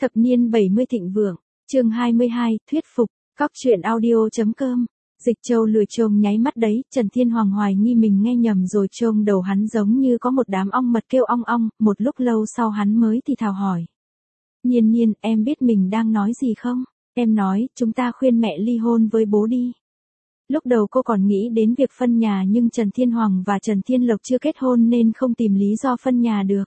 Thập niên 70 thịnh vượng, chương 22, thuyết phục, cóc truyện audio.com. Dịch Châu lười trông nháy mắt đấy, Trần Thiên Hoàng hoài nghi mình nghe nhầm rồi, trông đầu hắn giống như có một đám ong mật kêu ong ong, một lúc lâu sau hắn mới thì thào hỏi. Nhiên Nhiên, em biết mình đang nói gì không? Em nói, chúng ta khuyên mẹ ly hôn với bố đi. Lúc đầu cô còn nghĩ đến việc phân nhà nhưng Trần Thiên Hoàng và Trần Thiên Lộc chưa kết hôn nên không tìm lý do phân nhà được.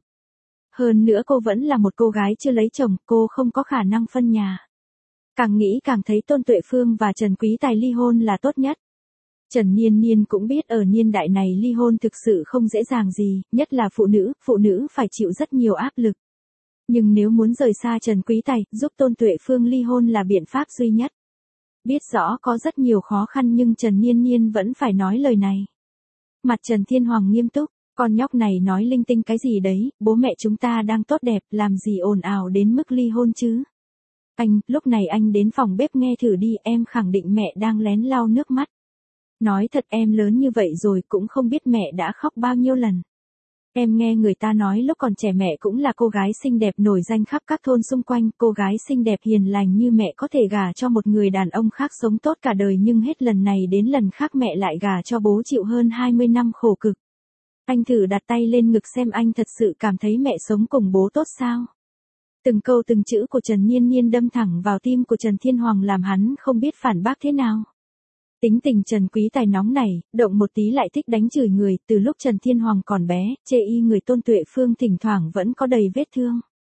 Hơn nữa cô vẫn là một cô gái chưa lấy chồng, cô không có khả năng phân nhà. Càng nghĩ càng thấy Tôn Tuệ Phương và Trần Quý Tài ly hôn là tốt nhất. Trần Niên Niên cũng biết ở niên đại này ly hôn thực sự không dễ dàng gì, nhất là phụ nữ phải chịu rất nhiều áp lực. Nhưng nếu muốn rời xa Trần Quý Tài, giúp Tôn Tuệ Phương ly hôn là biện pháp duy nhất. Biết rõ có rất nhiều khó khăn nhưng Trần Niên Niên vẫn phải nói lời này. Mặt Trần Thiên Hoàng nghiêm túc, con nhóc này nói linh tinh cái gì đấy, bố mẹ chúng ta đang tốt đẹp, làm gì ồn ào đến mức ly hôn chứ. Anh, lúc này anh đến phòng bếp nghe thử đi, em khẳng định mẹ đang lén lau nước mắt. Nói thật em lớn như vậy rồi cũng không biết mẹ đã khóc bao nhiêu lần. Em nghe người ta nói lúc còn trẻ mẹ cũng là cô gái xinh đẹp nổi danh khắp các thôn xung quanh, cô gái xinh đẹp hiền lành như mẹ có thể gả cho một người đàn ông khác sống tốt cả đời nhưng hết lần này đến lần khác mẹ lại gả cho bố chịu hơn 20 năm khổ cực. Anh thử đặt tay lên ngực xem anh thật sự cảm thấy mẹ sống cùng bố tốt sao? Từng câu từng chữ của Trần Niên Niên đâm thẳng vào tim của Trần Thiên Hoàng làm hắn không biết phản bác thế nào. Tính tình Trần Quý Tài nóng này, động một tí lại thích đánh chửi người, từ lúc Trần Thiên Hoàng còn bé, chê y người Tôn Tuệ Phương thỉnh thoảng vẫn có đầy vết thương.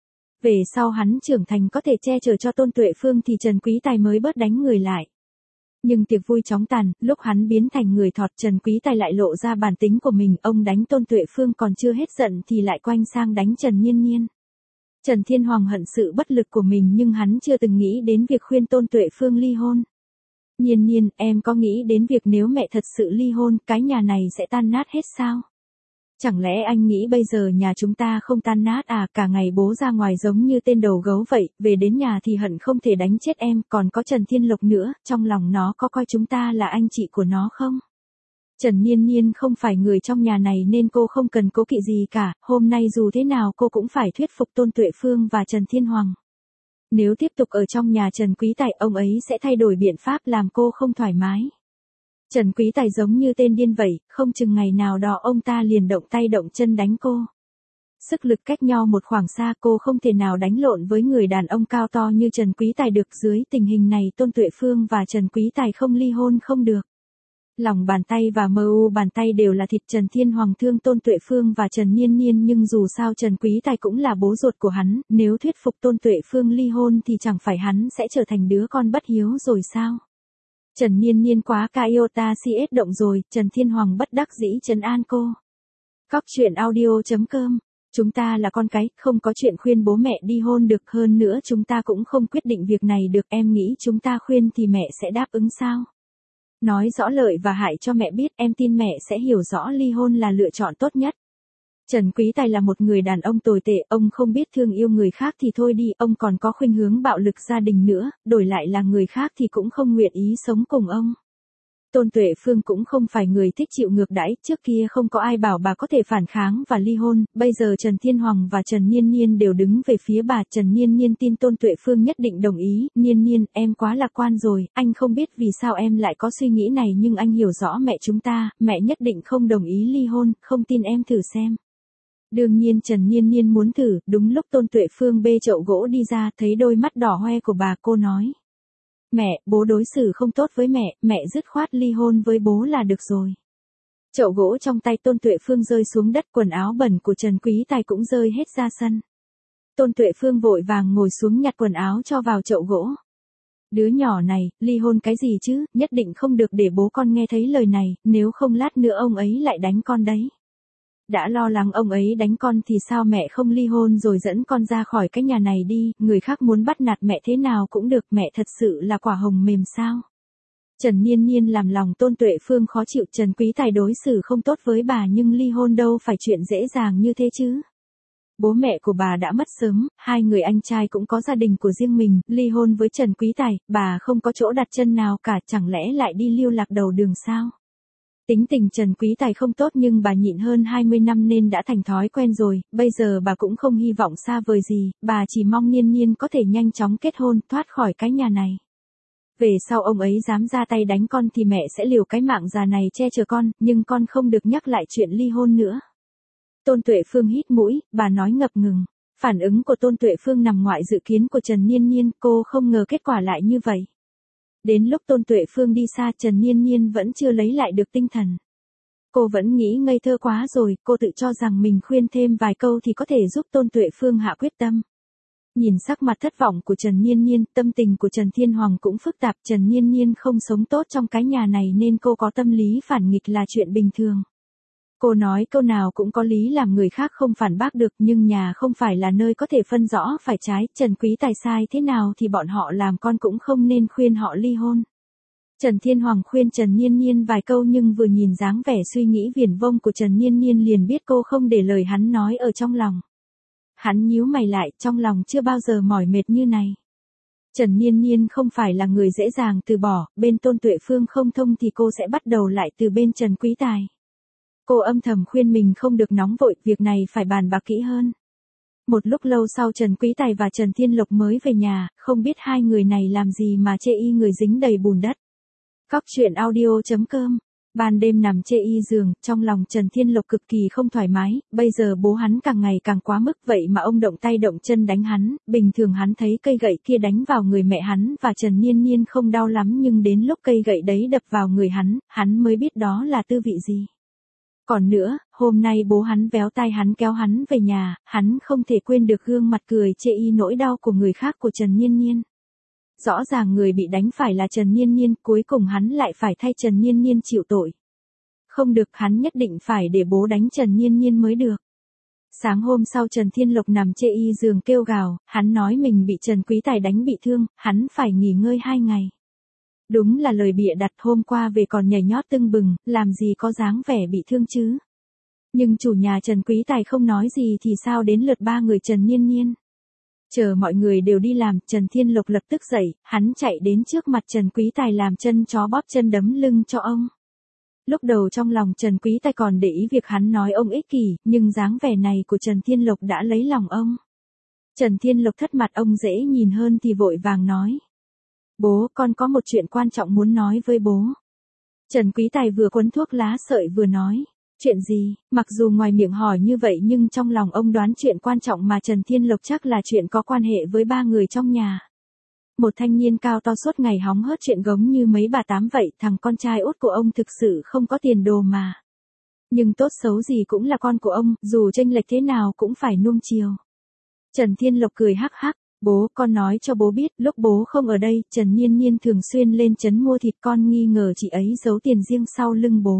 Về sau hắn trưởng thành có thể che chở cho Tôn Tuệ Phương thì Trần Quý Tài mới bớt đánh người lại. Nhưng tiệc vui chóng tàn, lúc hắn biến thành người thọt Trần Quý Tài lại lộ ra bản tính của mình, ông đánh Tôn Tuệ Phương còn chưa hết giận thì lại quanh sang đánh Trần Niên Niên. Trần Thiên Hoàng hận sự bất lực của mình nhưng hắn chưa từng nghĩ đến việc khuyên Tôn Tuệ Phương ly hôn. Nhiên Nhiên, em có nghĩ đến việc nếu mẹ thật sự ly hôn, cái nhà này sẽ tan nát hết sao? Chẳng lẽ anh nghĩ bây giờ nhà chúng ta không tan nát à, cả ngày bố ra ngoài giống như tên đầu gấu vậy, về đến nhà thì hận không thể đánh chết em, còn có Trần Thiên Lộc nữa, trong lòng nó có coi chúng ta là anh chị của nó không? Trần Niên Niên không phải người trong nhà này nên cô không cần cố kỵ gì cả, hôm nay dù thế nào cô cũng phải thuyết phục Tôn Tuệ Phương và Trần Thiên Hoàng. Nếu tiếp tục ở trong nhà Trần Quý Tài, ông ấy sẽ thay đổi biện pháp làm cô không thoải mái. Trần Quý Tài giống như tên điên vậy, không chừng ngày nào đó ông ta liền động tay động chân đánh cô. Sức lực cách nhau một khoảng xa, cô không thể nào đánh lộn với người đàn ông cao to như Trần Quý Tài được, dưới tình hình này Tôn Tuệ Phương và Trần Quý Tài không ly hôn không được. Lòng bàn tay và mu bàn tay đều là thịt. Trần Thiên Hoàng thương Tôn Tuệ Phương và Trần Niên Niên nhưng dù sao Trần Quý Tài cũng là bố ruột của hắn, nếu thuyết phục Tôn Tuệ Phương ly hôn thì chẳng phải hắn sẽ trở thành đứa con bất hiếu rồi sao? Trần Niên Niên quá Iota CS động rồi, Trần Thiên Hoàng bất đắc dĩ trấn an cô. Cóc truyện audio.com. Chúng ta là con cái, không có chuyện khuyên bố mẹ đi hôn được, hơn nữa chúng ta cũng không quyết định việc này được, em nghĩ chúng ta khuyên thì mẹ sẽ đáp ứng sao? Nói rõ lợi và hại cho mẹ biết, em tin mẹ sẽ hiểu rõ ly hôn là lựa chọn tốt nhất. Trần Quý Tài là một người đàn ông tồi tệ, ông không biết thương yêu người khác thì thôi đi, ông còn có khuynh hướng bạo lực gia đình nữa, đổi lại là người khác thì cũng không nguyện ý sống cùng ông. Tôn Tuệ Phương cũng không phải người thích chịu ngược đãi, trước kia không có ai bảo bà có thể phản kháng và ly hôn, bây giờ Trần Thiên Hoàng và Trần Niên Niên đều đứng về phía bà. Trần Niên Niên tin Tôn Tuệ Phương nhất định đồng ý. Niên Niên, em quá lạc quan rồi, anh không biết vì sao em lại có suy nghĩ này nhưng anh hiểu rõ mẹ chúng ta, mẹ nhất định không đồng ý ly hôn, không tin em thử xem. Đương nhiên Trần Niên Niên muốn thử, đúng lúc Tôn Tuệ Phương bê chậu gỗ đi ra, thấy đôi mắt đỏ hoe của bà, cô nói. Mẹ, bố đối xử không tốt với mẹ dứt khoát ly hôn với bố là được rồi. Chậu gỗ trong tay Tôn Tuệ Phương rơi xuống đất, quần áo bẩn của Trần Quý Tài cũng rơi hết ra sân. Tôn Tuệ Phương vội vàng ngồi xuống nhặt quần áo cho vào chậu gỗ. Đứa nhỏ này, ly hôn cái gì chứ, nhất định không được để bố con nghe thấy lời này, nếu không lát nữa ông ấy lại đánh con đấy. Đã lo lắng ông ấy đánh con thì sao mẹ không ly hôn rồi dẫn con ra khỏi cái nhà này đi, người khác muốn bắt nạt mẹ thế nào cũng được, mẹ thật sự là quả hồng mềm sao? Trần Niên Niên làm lòng Tôn Tuệ Phương khó chịu, Trần Quý Tài đối xử không tốt với bà nhưng ly hôn đâu phải chuyện dễ dàng như thế chứ. Bố mẹ của bà đã mất sớm, hai người anh trai cũng có gia đình của riêng mình, ly hôn với Trần Quý Tài, bà không có chỗ đặt chân nào cả, chẳng lẽ lại đi lưu lạc đầu đường sao? Tính tình Trần Quý Tài không tốt nhưng bà nhịn hơn 20 năm nên đã thành thói quen rồi, bây giờ bà cũng không hy vọng xa vời gì, bà chỉ mong Niên Niên có thể nhanh chóng kết hôn, thoát khỏi cái nhà này. Về sau ông ấy dám ra tay đánh con thì mẹ sẽ liều cái mạng già này che chở con, nhưng con không được nhắc lại chuyện ly hôn nữa. Tôn Tuệ Phương hít mũi, bà nói ngập ngừng. Phản ứng của Tôn Tuệ Phương nằm ngoài dự kiến của Trần Niên Niên, cô không ngờ kết quả lại như vậy. Đến lúc Tôn Tuệ Phương đi xa, Trần Niên Niên vẫn chưa lấy lại được tinh thần. Cô vẫn nghĩ ngây thơ quá rồi, cô tự cho rằng mình khuyên thêm vài câu thì có thể giúp Tôn Tuệ Phương hạ quyết tâm. Nhìn sắc mặt thất vọng của Trần Niên Niên, tâm tình của Trần Thiên Hoàng cũng phức tạp. Trần Niên Niên không sống tốt trong cái nhà này nên cô có tâm lý phản nghịch là chuyện bình thường. Cô nói câu nào cũng có lý làm người khác không phản bác được, nhưng nhà không phải là nơi có thể phân rõ phải trái. Trần Quý Tài sai thế nào thì bọn họ làm con cũng không nên khuyên họ ly hôn. Trần Thiên Hoàng khuyên Trần Niên Niên vài câu nhưng vừa nhìn dáng vẻ suy nghĩ viển vông của Trần Niên Niên liền biết cô không để lời hắn nói ở trong lòng. Hắn nhíu mày lại, trong lòng chưa bao giờ mỏi mệt như này. Trần Niên Niên không phải là người dễ dàng từ bỏ, bên Tôn Tuệ Phương không thông thì cô sẽ bắt đầu lại từ bên Trần Quý Tài. Cô âm thầm khuyên mình không được nóng vội, việc này phải bàn bạc kỹ hơn. Một lúc lâu sau Trần Quý Tài và Trần Thiên Lộc mới về nhà, không biết hai người này làm gì mà chê y người dính đầy bùn đất. Cóc truyện audio.com. Ban đêm nằm chê y giường, trong lòng Trần Thiên Lộc cực kỳ không thoải mái, bây giờ bố hắn càng ngày càng quá mức vậy mà ông động tay động chân đánh hắn, bình thường hắn thấy cây gậy kia đánh vào người mẹ hắn và Trần Niên Niên không đau lắm nhưng đến lúc cây gậy đấy đập vào người hắn mới biết đó là tư vị gì. Còn nữa, hôm nay bố hắn véo tai hắn kéo hắn về nhà, hắn không thể quên được gương mặt cười chê y nỗi đau của người khác của Trần Niên Niên. Rõ ràng người bị đánh phải là Trần Niên Niên, cuối cùng hắn lại phải thay Trần Niên Niên chịu tội. Không được, hắn nhất định phải để bố đánh Trần Niên Niên mới được. Sáng hôm sau Trần Thiên Lộc nằm chê y giường kêu gào, hắn nói mình bị Trần Quý Tài đánh bị thương, hắn phải nghỉ ngơi 2 ngày. Đúng là lời bịa đặt, hôm qua về còn nhảy nhót tưng bừng, làm gì có dáng vẻ bị thương chứ. Nhưng chủ nhà Trần Quý Tài không nói gì thì sao đến lượt ba người Trần Niên Niên. Chờ mọi người đều đi làm, Trần Thiên Lộc lập tức dậy, hắn chạy đến trước mặt Trần Quý Tài làm chân chó bóp chân đấm lưng cho ông. Lúc đầu trong lòng Trần Quý Tài còn để ý việc hắn nói ông ích kỷ, nhưng dáng vẻ này của Trần Thiên Lộc đã lấy lòng ông. Trần Thiên Lộc thất mặt, ông dễ nhìn hơn thì vội vàng nói. Bố, con có một chuyện quan trọng muốn nói với bố. Trần Quý Tài vừa quấn thuốc lá sợi vừa nói. Chuyện gì? Mặc dù ngoài miệng hỏi như vậy nhưng trong lòng ông đoán chuyện quan trọng mà Trần Thiên Lộc chắc là chuyện có quan hệ với ba người trong nhà. Một thanh niên cao to suốt ngày hóng hớt chuyện gống như mấy bà tám vậy, thằng con trai út của ông thực sự không có tiền đồ mà. Nhưng tốt xấu gì cũng là con của ông, dù chênh lệch thế nào cũng phải nuông chiều. Trần Thiên Lộc cười hắc hắc. Bố, con nói cho bố biết, lúc bố không ở đây, Trần Niên Niên thường xuyên lên trấn mua thịt, con nghi ngờ chị ấy giấu tiền riêng sau lưng bố.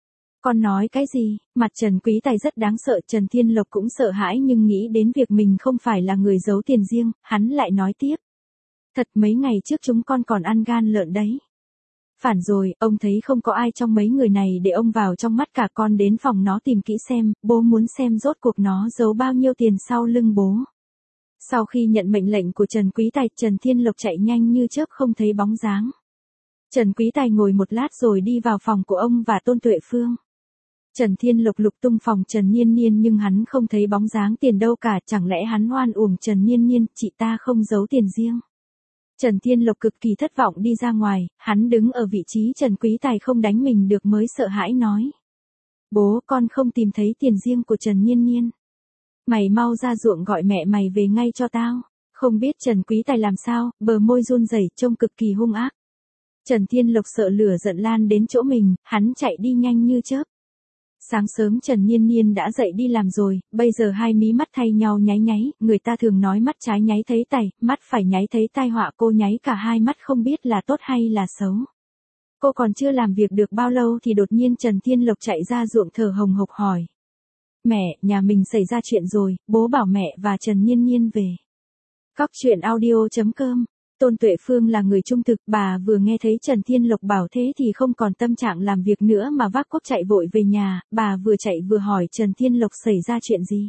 Con nói cái gì? Mặt Trần Quý Tài rất đáng sợ, Trần Thiên Lộc cũng sợ hãi nhưng nghĩ đến việc mình không phải là người giấu tiền riêng, hắn lại nói tiếp. Thật, mấy ngày trước chúng con còn ăn gan lợn đấy. Phản rồi, ông thấy không có ai trong mấy người này để ông vào trong mắt cả, con đến phòng nó tìm kỹ xem, bố muốn xem rốt cuộc nó giấu bao nhiêu tiền sau lưng bố. Sau khi nhận mệnh lệnh của Trần Quý Tài, Trần Thiên Lộc chạy nhanh như chớp không thấy bóng dáng. Trần Quý Tài ngồi một lát rồi đi vào phòng của ông và Tôn Tuệ Phương. Trần Thiên Lộc lục tung phòng Trần Niên Niên nhưng hắn không thấy bóng dáng tiền đâu cả, chẳng lẽ hắn oan uổng Trần Niên Niên, chị ta không giấu tiền riêng. Trần Thiên Lộc cực kỳ thất vọng đi ra ngoài, hắn đứng ở vị trí Trần Quý Tài không đánh mình được mới sợ hãi nói. Bố, con không tìm thấy tiền riêng của Trần Niên Niên. Mày mau ra ruộng gọi mẹ mày về ngay cho tao. Không biết Trần Quý Tài làm sao, bờ môi run rẩy trông cực kỳ hung ác. Trần Thiên Lộc sợ lửa giận lan đến chỗ mình, hắn chạy đi nhanh như chớp. Sáng sớm Trần Niên Niên đã dậy đi làm rồi, bây giờ hai mí mắt thay nhau nháy nháy, người ta thường nói mắt trái nháy thấy tài, mắt phải nháy thấy tai họa, cô nháy cả hai mắt không biết là tốt hay là xấu. Cô còn chưa làm việc được bao lâu thì đột nhiên Trần Thiên Lộc chạy ra ruộng thở hồng hộc hỏi. Mẹ, nhà mình xảy ra chuyện rồi, bố bảo mẹ và Trần Niên Niên về. Cóc truyện audio.com. Tôn Tuệ Phương là người trung thực, bà vừa nghe thấy Trần Thiên Lộc bảo thế thì không còn tâm trạng làm việc nữa mà vác cuốc chạy vội về nhà, bà vừa chạy vừa hỏi Trần Thiên Lộc xảy ra chuyện gì.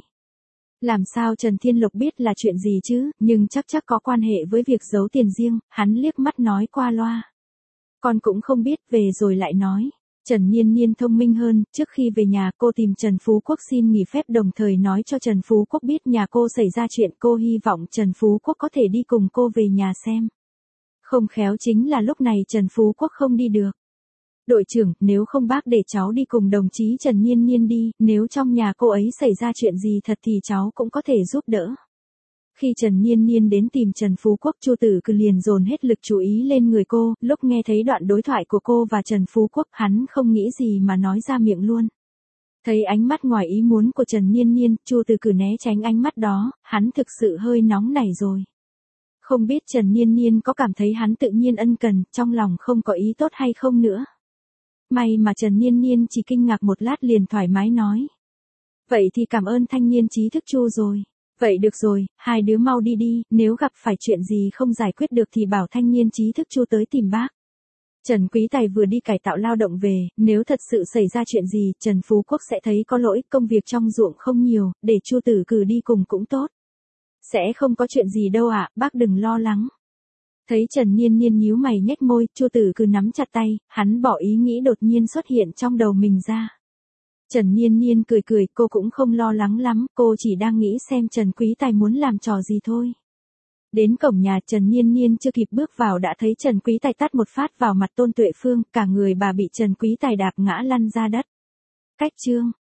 Làm sao Trần Thiên Lộc biết là chuyện gì chứ, nhưng chắc có quan hệ với việc giấu tiền riêng, hắn liếc mắt nói qua loa. Con cũng không biết, về rồi lại nói. Trần Niên Niên thông minh hơn, trước khi về nhà cô tìm Trần Phú Quốc xin nghỉ phép đồng thời nói cho Trần Phú Quốc biết nhà cô xảy ra chuyện, cô hy vọng Trần Phú Quốc có thể đi cùng cô về nhà xem. Không khéo chính là lúc này Trần Phú Quốc không đi được. Đội trưởng, nếu không bác để cháu đi cùng đồng chí Trần Niên Niên đi, nếu trong nhà cô ấy xảy ra chuyện gì thật thì cháu cũng có thể giúp đỡ. Khi Trần Niên Niên đến tìm Trần Phú Quốc, Chu Tử Cừ liền dồn hết lực chú ý lên người cô, lúc nghe thấy đoạn đối thoại của cô và Trần Phú Quốc, hắn không nghĩ gì mà nói ra miệng luôn. Thấy ánh mắt ngoài ý muốn của Trần Niên Niên, Chu Tử Cừ né tránh ánh mắt đó, hắn thực sự hơi nóng nảy rồi. Không biết Trần Niên Niên có cảm thấy hắn tự nhiên ân cần, trong lòng không có ý tốt hay không nữa. May mà Trần Niên Niên chỉ kinh ngạc một lát liền thoải mái nói. Vậy thì cảm ơn thanh niên trí thức Chu rồi. Vậy được rồi, hai đứa mau đi đi, nếu gặp phải chuyện gì không giải quyết được thì bảo thanh niên trí thức Chu tới tìm bác. Trần Quý Tài vừa đi cải tạo lao động về, nếu thật sự xảy ra chuyện gì, Trần Phú Quốc sẽ thấy có lỗi, công việc trong ruộng không nhiều, để Chu Tử Cừ đi cùng cũng tốt. Sẽ không có chuyện gì đâu ạ, bác đừng lo lắng. Thấy Trần Niên Niên nhíu mày nhếch môi, Chu Tử Cừ nắm chặt tay, hắn bỏ ý nghĩ đột nhiên xuất hiện trong đầu mình ra. Trần Niên Niên cười cười, cô cũng không lo lắng lắm, cô chỉ đang nghĩ xem Trần Quý Tài muốn làm trò gì thôi. Đến cổng nhà, Trần Niên Niên chưa kịp bước vào đã thấy Trần Quý Tài tát một phát vào mặt Tôn Tuệ Phương, cả người bà bị Trần Quý Tài đạp ngã lăn ra đất. Cách chương